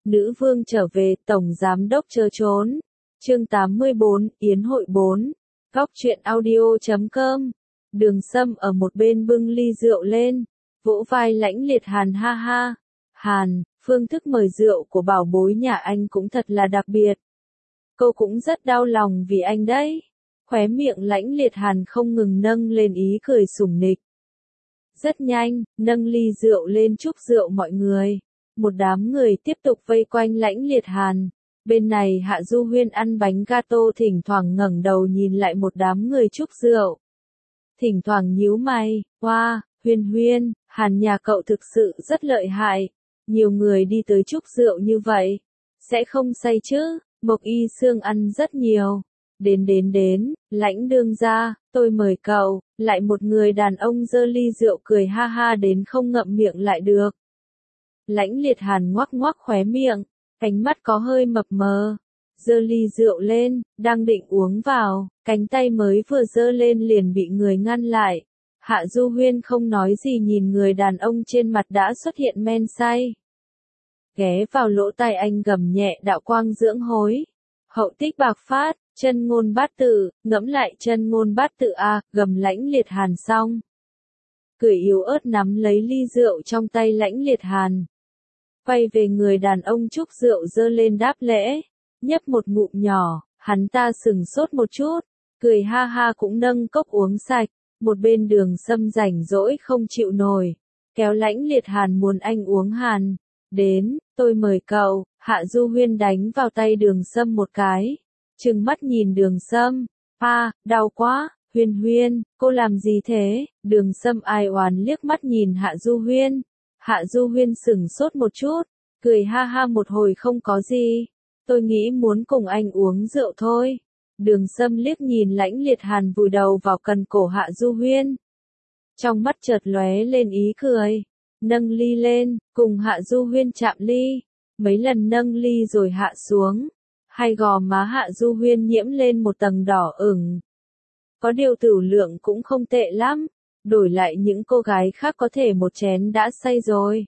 Nữ vương trở về, tổng giám đốc chớ trốn. Chương 84, Yến hội 4. Góc truyện audio.com. Đường Sâm ở một bên bưng ly rượu lên, vỗ vai Lãnh Liệt Hàn ha ha. Hàn, phương thức mời rượu của bảo bối nhà anh cũng thật là đặc biệt. Cô cũng rất đau lòng vì anh đấy. Khóe miệng Lãnh Liệt Hàn không ngừng nâng lên ý cười sủng nịch. Rất nhanh, nâng ly rượu lên chúc rượu mọi người. Một đám người tiếp tục vây quanh Lãnh Liệt Hàn. Bên này Hạ Du Huyên ăn bánh gato thỉnh thoảng ngẩng đầu nhìn lại một đám người chúc rượu. Thỉnh thoảng nhíu mày, wow, Huyên Huyên, Hàn nhà cậu thực sự rất lợi hại. Nhiều người đi tới chúc rượu như vậy. Sẽ không say chứ, Mộc Y Sương ăn rất nhiều. Đến, Lãnh đương gia, tôi mời cậu. Lại một người đàn ông giơ ly rượu cười ha ha đến không ngậm miệng lại được. Lãnh Liệt Hàn ngoắc ngoắc khóe miệng, cánh mắt có hơi mập mờ. Giơ ly rượu lên, đang định uống vào, cánh tay mới vừa giơ lên liền bị người ngăn lại. Hạ Du Huyên không nói gì nhìn người đàn ông trên mặt đã xuất hiện men say. Ghé vào lỗ tai anh gầm nhẹ đạo quang dưỡng hối. Hậu tích bạc phát, chân ngôn bát tự, ngẫm lại chân ngôn bát tự a, gầm Lãnh Liệt Hàn xong. Cười yếu ớt nắm lấy ly rượu trong tay Lãnh Liệt Hàn. Quay về người đàn ông chúc rượu dơ lên đáp lễ, nhấp một ngụm nhỏ, hắn ta sừng sốt một chút, cười ha ha cũng nâng cốc uống sạch. Một bên Đường Sâm rảnh rỗi không chịu nổi, kéo Lãnh Liệt Hàn muốn anh uống Hàn. Đến, tôi mời cậu. Hạ Du Huyên đánh vào tay Đường Sâm một cái, trừng mắt nhìn Đường Sâm, đau quá. Huyên Huyên, cô làm gì thế? Đường Sâm ai oán liếc mắt nhìn Hạ Du Huyên. Hạ Du Huyên sửng sốt một chút, cười ha ha một hồi không có gì. Tôi nghĩ muốn cùng anh uống rượu thôi. Đường Sâm liếc nhìn Lãnh Liệt Hàn vùi đầu vào cần cổ Hạ Du Huyên. Trong mắt chợt lóe lên ý cười, nâng ly lên, cùng Hạ Du Huyên chạm ly. Mấy lần nâng ly rồi hạ xuống, hai gò má Hạ Du Huyên nhiễm lên một tầng đỏ ửng. Có điều tửu lượng cũng không tệ lắm, đổi lại những cô gái khác có thể một chén đã say rồi.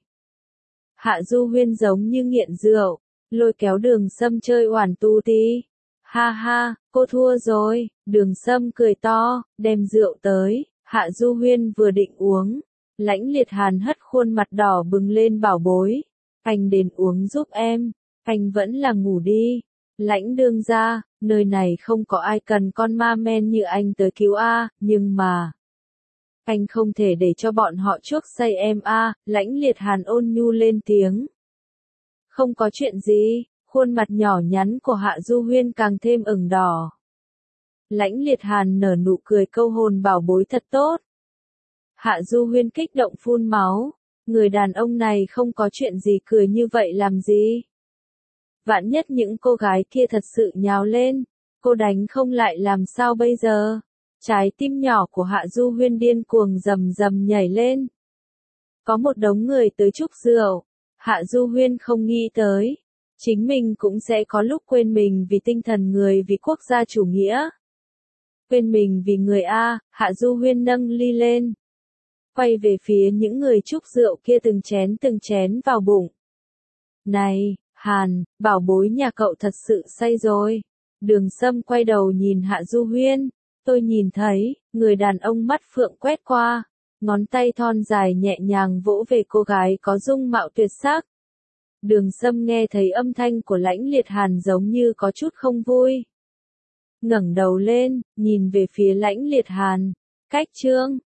Hạ Du Huyên giống như nghiện rượu, lôi kéo Đường Sâm chơi oản tu tí. Ha ha, cô thua rồi. Đường Sâm cười to, đem rượu tới. Hạ Du Huyên vừa định uống, Lãnh Liệt Hàn hất khuôn mặt đỏ bừng lên bảo bối. Anh đến uống giúp em, anh vẫn là ngủ đi. Lãnh đương gia, nơi này không có ai cần con ma men như anh tới cứu a, nhưng mà anh không thể để cho bọn họ chuốc say em a. Lãnh Liệt Hàn ôn nhu lên tiếng. Không có chuyện gì. Khuôn mặt nhỏ nhắn của Hạ Du Huyên càng thêm ửng đỏ. Lãnh Liệt Hàn nở nụ cười câu hồn bảo bối thật tốt. Hạ Du Huyên kích động phun máu. Người đàn ông này không có chuyện gì cười như vậy làm gì? Vạn nhất những cô gái kia thật sự nhào lên, cô đánh không lại làm sao bây giờ? Trái tim nhỏ của Hạ Du Huyên điên cuồng rầm rầm nhảy lên. Có một đống người tới chúc rượu, Hạ Du Huyên không nghĩ tới. Chính mình cũng sẽ có lúc quên mình vì tinh thần người vì quốc gia chủ nghĩa. Quên mình vì người a. Hạ Du Huyên nâng ly lên, quay về phía những người chúc rượu kia từng chén vào bụng. Này, Hàn, bảo bối nhà cậu thật sự say rồi. Đường Sâm quay đầu nhìn Hạ Du Huyên. Tôi nhìn thấy, người đàn ông mắt phượng quét qua, ngón tay thon dài nhẹ nhàng vỗ về cô gái có dung mạo tuyệt sắc. Đường Sâm nghe thấy âm thanh của Lãnh Liệt Hàn giống như có chút không vui. Ngẩng đầu lên, nhìn về phía Lãnh Liệt Hàn. Cách chương